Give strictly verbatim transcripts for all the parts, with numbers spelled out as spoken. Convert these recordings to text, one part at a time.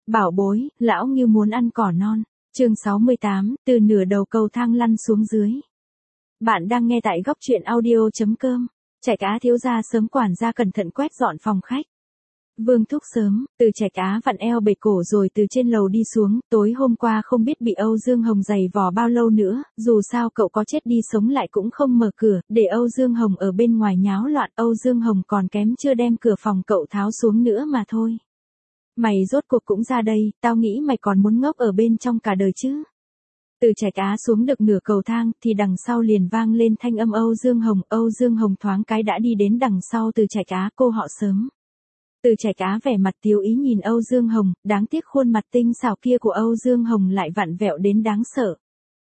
Bảo bối, lão Ngưu muốn ăn cỏ non. Chương sáu mươi tám, từ nửa đầu cầu thang lăn xuống dưới. Bạn đang nghe tại góc truyện audio chấm com. Chải cá thiếu gia sớm quản gia cẩn thận quét dọn phòng khách. Vương Thúc sớm, từ chải cá vặn eo bệt cổ rồi từ trên lầu đi xuống, tối hôm qua không biết bị Âu Dương Hồng giày vò bao lâu nữa, dù sao cậu có chết đi sống lại cũng không mở cửa, để Âu Dương Hồng ở bên ngoài nháo loạn, Âu Dương Hồng còn kém chưa đem cửa phòng cậu tháo xuống nữa mà thôi. Mày rốt cuộc cũng ra đây, tao nghĩ mày còn muốn ngốc ở bên trong cả đời chứ. Từ chải cá xuống được nửa cầu thang, thì đằng sau liền vang lên thanh âm Âu Dương Hồng, Âu Dương Hồng thoáng cái đã đi đến đằng sau từ chải cá, cô họ sớm. Từ chải cá vẻ mặt tiêu ý nhìn Âu Dương Hồng, đáng tiếc khuôn mặt tinh xảo kia của Âu Dương Hồng lại vặn vẹo đến đáng sợ.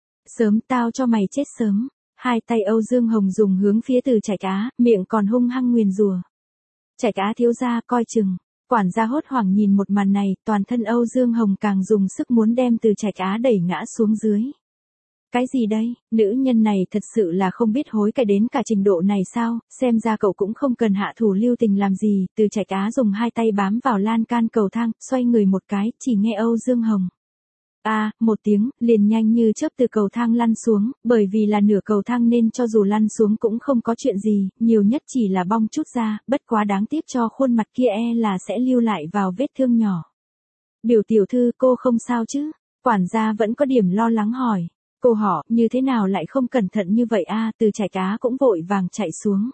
Sớm tao cho mày chết sớm. Hai tay Âu Dương Hồng dùng hướng phía từ chải cá, miệng còn hung hăng nguyền rủa. Chải cá thiếu gia coi chừng. Quản gia hốt hoảng nhìn một màn này, toàn thân Âu Dương Hồng càng dùng sức muốn đem từ chải cá đẩy ngã xuống dưới. Cái gì đây, nữ nhân này thật sự là không biết hối cải đến cả trình độ này sao, xem ra cậu cũng không cần hạ thủ lưu tình làm gì, từ chải cá dùng hai tay bám vào lan can cầu thang, xoay người một cái, chỉ nghe Âu Dương Hồng. A, à, một tiếng, liền nhanh như chớp từ cầu thang lăn xuống, bởi vì là nửa cầu thang nên cho dù lăn xuống cũng không có chuyện gì, nhiều nhất chỉ là bong chút ra, bất quá đáng tiếc cho khuôn mặt kia e là sẽ lưu lại vào vết thương nhỏ. Biểu tiểu thư cô không sao chứ? Quản gia vẫn có điểm lo lắng hỏi. Cô họ, như thế nào lại không cẩn thận như vậy a? À, từ chải cá cũng vội vàng chạy xuống.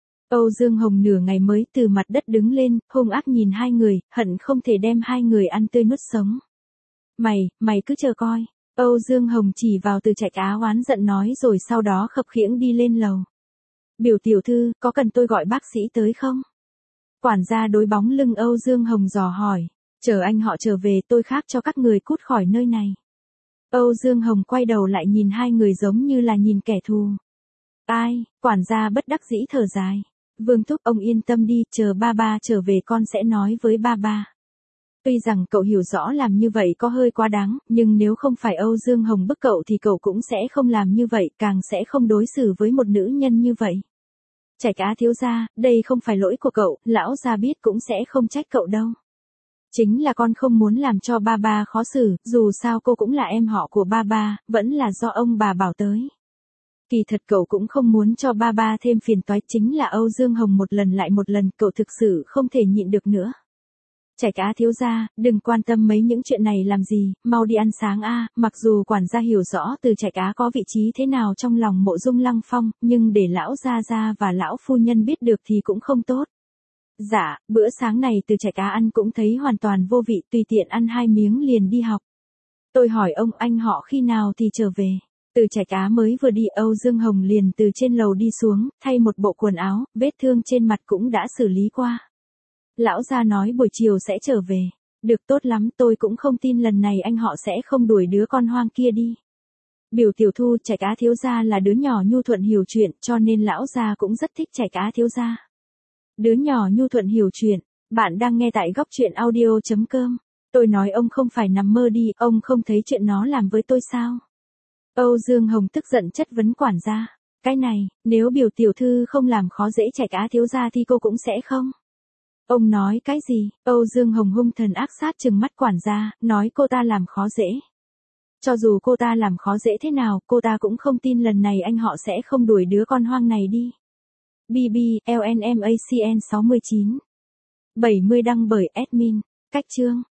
Âu Dương Hồng nửa ngày mới từ mặt đất đứng lên, hung ác nhìn hai người, hận không thể đem hai người ăn tươi nuốt sống. Mày, mày cứ chờ coi. Âu Dương Hồng chỉ vào từ chải cá oán giận nói rồi sau đó khập khiễng đi lên lầu. Biểu tiểu thư, có cần tôi gọi bác sĩ tới không? Quản gia đối bóng lưng Âu Dương Hồng dò hỏi. Chờ anh họ trở về tôi khác cho các người cút khỏi nơi này. Âu Dương Hồng quay đầu lại nhìn hai người giống như là nhìn kẻ thù. Ai, quản gia bất đắc dĩ thở dài. Vương Thúc ông yên tâm đi, chờ ba ba trở về con sẽ nói với ba ba. Tuy rằng cậu hiểu rõ làm như vậy có hơi quá đáng, nhưng nếu không phải Âu Dương Hồng bức cậu thì cậu cũng sẽ không làm như vậy, càng sẽ không đối xử với một nữ nhân như vậy. Chải cá thiếu gia, đây không phải lỗi của cậu, lão gia biết cũng sẽ không trách cậu đâu. Chính là con không muốn làm cho ba ba khó xử, dù sao cô cũng là em họ của ba ba, vẫn là do ông bà bảo tới. Kỳ thật cậu cũng không muốn cho ba ba thêm phiền toái, chính là Âu Dương Hồng một lần lại một lần, cậu thực sự không thể nhịn được nữa. Chải cá thiếu gia, đừng quan tâm mấy những chuyện này làm gì, mau đi ăn sáng a. Mặc dù quản gia hiểu rõ từ chải cá có vị trí thế nào trong lòng Mộ Dung Lăng Phong, nhưng để lão gia gia và lão phu nhân biết được thì cũng không tốt. Dạ, bữa sáng này từ chải cá ăn cũng thấy hoàn toàn vô vị, tùy tiện ăn hai miếng liền đi học. Tôi hỏi ông anh họ khi nào thì trở về. Từ chải cá mới vừa đi Âu Dương Hồng liền từ trên lầu đi xuống, thay một bộ quần áo, vết thương trên mặt cũng đã xử lý qua. Lão gia nói buổi chiều sẽ trở về. Được tốt lắm, tôi cũng không tin lần này anh họ sẽ không đuổi đứa con hoang kia đi. Biểu tiểu thu, chải cá thiếu gia là đứa nhỏ nhu thuận hiểu chuyện, cho nên lão gia cũng rất thích chải cá thiếu gia. Đứa nhỏ nhu thuận hiểu chuyện, bạn đang nghe tại góc truyện audio chấm com. Tôi nói ông không phải nằm mơ đi, ông không thấy chuyện nó làm với tôi sao? Âu Dương Hồng tức giận chất vấn quản gia. Cái này, nếu biểu tiểu thư không làm khó dễ chải cá thiếu gia thì cô cũng sẽ không. Ông nói cái gì? Âu Dương Hồng hung thần ác sát trừng mắt quản gia, nói cô ta làm khó dễ. Cho dù cô ta làm khó dễ thế nào, cô ta cũng không tin lần này anh họ sẽ không đuổi đứa con hoang này đi. bê bê, lờ en em a xê en sáu mươi chín. bảy mươi đăng bởi admin. Cách chương.